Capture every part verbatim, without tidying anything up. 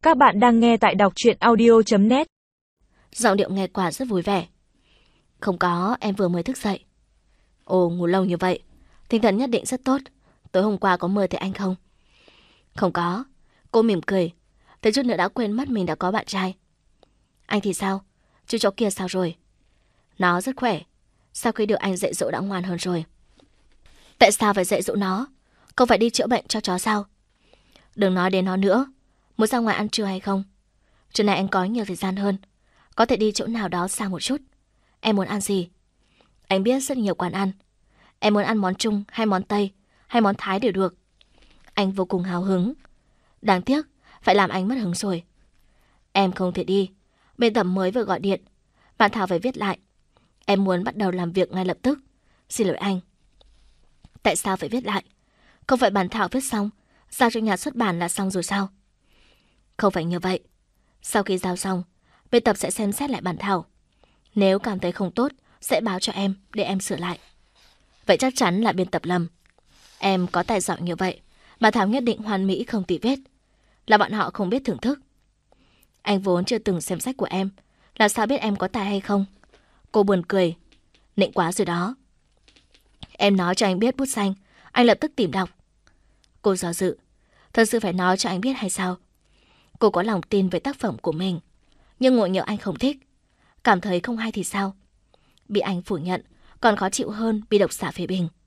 Các bạn đang nghe tại đọc truyện audio chấm net. Giọng điệu nghe quả rất vui vẻ. Không có, em vừa mới thức dậy. Ồ, ngủ lâu như vậy, tinh thần nhất định rất tốt. Tối hôm qua có mơ thấy anh không? Không có. Cô mỉm cười, tới chút nữa đã quên mất mình đã có bạn trai. Anh thì sao? Chú chó kia sao rồi? Nó rất khỏe. Sau khi được anh dạy dỗ đã ngoan hơn rồi. Tại sao phải dạy dỗ nó? Không phải đi chữa bệnh cho chó sao? Đừng nói đến nó nữa. Muốn ra ngoài ăn trưa hay không? Trưa nay anh có nhiều thời gian hơn, có thể đi chỗ nào đó xa một chút. Em muốn ăn gì? Anh biết rất nhiều quán ăn. Em muốn ăn món Trung hay món Tây hay món Thái đều được. Anh vô cùng hào hứng. Đáng tiếc phải làm anh mất hứng rồi. Em không thể đi. Bên tập mới vừa gọi điện, bạn Thảo phải viết lại. Em muốn bắt đầu làm việc ngay lập tức. Xin lỗi anh. Tại sao phải viết lại? Không phải bản thảo viết xong giao cho nhà xuất bản là xong rồi sao? Không phải như vậy. Sau khi giao xong, bên tập sẽ xem xét lại bản thảo. Nếu cảm thấy không tốt, sẽ báo cho em để em sửa lại. Vậy chắc chắn là biên tập lầm. Em có tài giỏi như vậy, bản thảo nhất định hoàn mỹ không tì vết. Là bọn họ không biết thưởng thức. Anh vốn chưa từng xem sách của em, làm sao biết em có tài hay không? Cô buồn cười. Nịnh quá rồi đó. Em nói cho anh biết bút xanh, anh lập tức tìm đọc. Cô do dự. Thật sự phải nói cho anh biết hay sao? Cô có lòng tin về tác phẩm của mình, nhưng ngộ nhỡ anh không thích, cảm thấy không hay thì sao? Bị anh phủ nhận còn khó chịu hơn bị độc giả phê bình.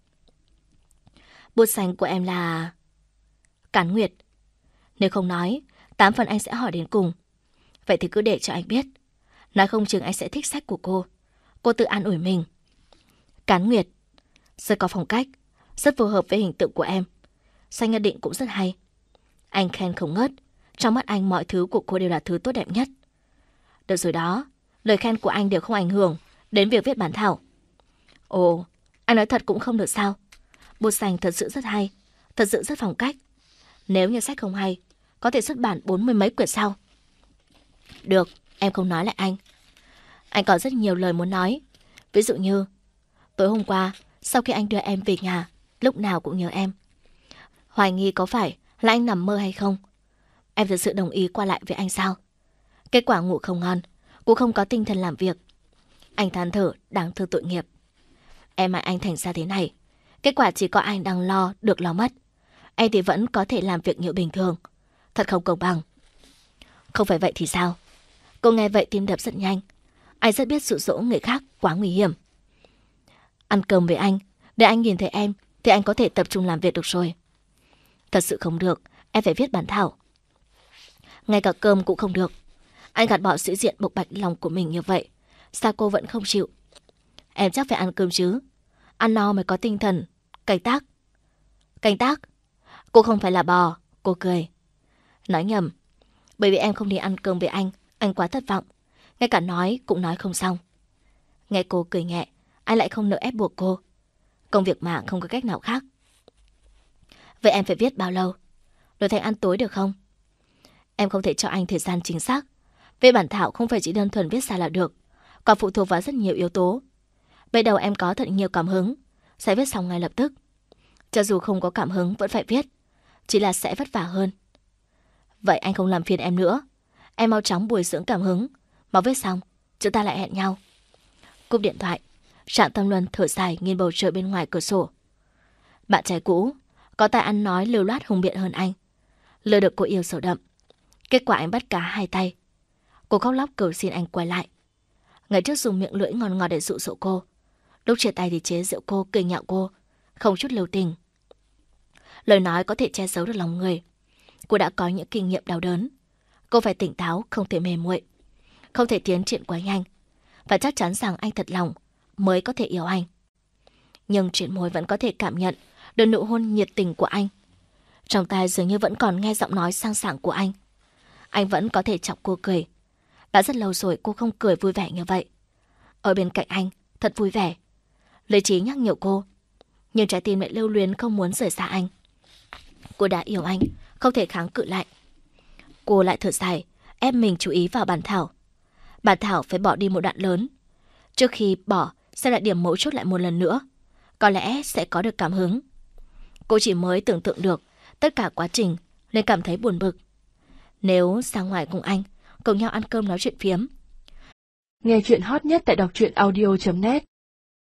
Bút xanh của em là... Cán Nguyệt. Nếu không nói, tám phần anh sẽ hỏi đến cùng. Vậy thì cứ để cho anh biết. Nói không chừng anh sẽ thích sách của cô. Cô tự an ủi mình. Cán Nguyệt rất có phong cách, rất phù hợp với hình tượng của em. Sách nhất định cũng rất hay. Anh khen không ngớt. Trong mắt anh mọi thứ của cô đều là thứ tốt đẹp nhất. Được rồi đó, lời khen của anh đều không ảnh hưởng đến việc viết bản thảo. Ồ, anh nói thật cũng không được sao? Bút xanh thật sự rất hay, thật sự rất phong cách. Nếu như sách không hay, có thể xuất bản bốn mươi mấy quyển sau. Được, em không nói lại anh. Anh có rất nhiều lời muốn nói. Ví dụ như, tối hôm qua, sau khi anh đưa em về nhà, lúc nào cũng nhớ em. Hoài nghi có phải là anh nằm mơ hay không? Em thật sự đồng ý qua lại với anh sao? Kết quả ngủ không ngon, cũng không có tinh thần làm việc. Anh than thở đáng thương tội nghiệp. Em hại anh thành ra thế này, kết quả chỉ có anh đang lo được lo mất. Em thì vẫn có thể làm việc như bình thường. Thật không công bằng. Không phải vậy thì sao? Cô nghe vậy tim đập rất nhanh. Anh rất biết dụ dỗ người khác quá nguy hiểm. Ăn cơm với anh, để anh nhìn thấy em thì anh có thể tập trung làm việc được rồi. Thật sự không được, em phải viết bản thảo. Ngay cả cơm cũng không được. Anh gạt bỏ sĩ diện bộc bạch lòng của mình như vậy, sao cô vẫn không chịu? Em chắc phải ăn cơm chứ. Ăn no mới có tinh thần. Canh tác. Canh tác? Cô không phải là bò. Cô cười. Nói nhầm. Bởi vì em không đi ăn cơm với anh, anh quá thất vọng. Ngay cả nói cũng nói không xong. Nghe cô cười nhẹ, anh lại không nỡ ép buộc cô. Công việc mà không có cách nào khác. Vậy em phải viết bao lâu? Đổi thành ăn tối được không? Em không thể cho anh thời gian chính xác. Về bản thảo không phải chỉ đơn thuần viết ra là được, còn phụ thuộc vào rất nhiều yếu tố. Bây đầu em có thật nhiều cảm hứng, sẽ viết xong ngay lập tức. Cho dù không có cảm hứng vẫn phải viết, chỉ là sẽ vất vả hơn. Vậy anh không làm phiền em nữa. Em mau chóng bồi dưỡng cảm hứng, mau viết xong, chúng ta lại hẹn nhau. Cúp điện thoại, Trạng Tâm Luân thở dài nhìn bầu trời bên ngoài cửa sổ. Bạn trai cũ có tài ăn nói lưu loát hùng biện hơn anh, lừa được cô yêu sâu đậm. Kết quả anh bắt cá hai tay. Cô khóc lóc cầu xin anh quay lại. Ngày trước dùng miệng lưỡi ngon ngọt để dụ dỗ cô, lúc chia tay thì chế giễu cô, cười nhạo cô, không chút lưu tình. Lời nói có thể che giấu được lòng người. Cô đã có những kinh nghiệm đau đớn. Cô phải tỉnh táo, không thể mềm muội, không thể tiến triển quá nhanh, và chắc chắn rằng anh thật lòng mới có thể yêu anh. Nhưng trên môi vẫn có thể cảm nhận được nụ hôn nhiệt tình của anh. Trong tai dường như vẫn còn nghe giọng nói sang sảng của anh. Anh vẫn có thể chọc cô cười. Đã rất lâu rồi cô không cười vui vẻ như vậy. Ở bên cạnh anh thật vui vẻ. Lý trí nhắc nhở cô, nhưng trái tim lại lưu luyến không muốn rời xa anh. Cô đã yêu anh, không thể kháng cự lại. Cô lại thở dài, ép mình chú ý vào bản thảo. Bản thảo phải bỏ đi một đoạn lớn. Trước khi bỏ, xem lại điểm mấu chốt lại một lần nữa. Có lẽ sẽ có được cảm hứng. Cô chỉ mới tưởng tượng được tất cả quá trình nên cảm thấy buồn bực. Nếu sang ngoài cùng anh, cùng nhau ăn cơm nói chuyện phiếm. Nghe chuyện hot nhất tại đọc truyện audio chấm net.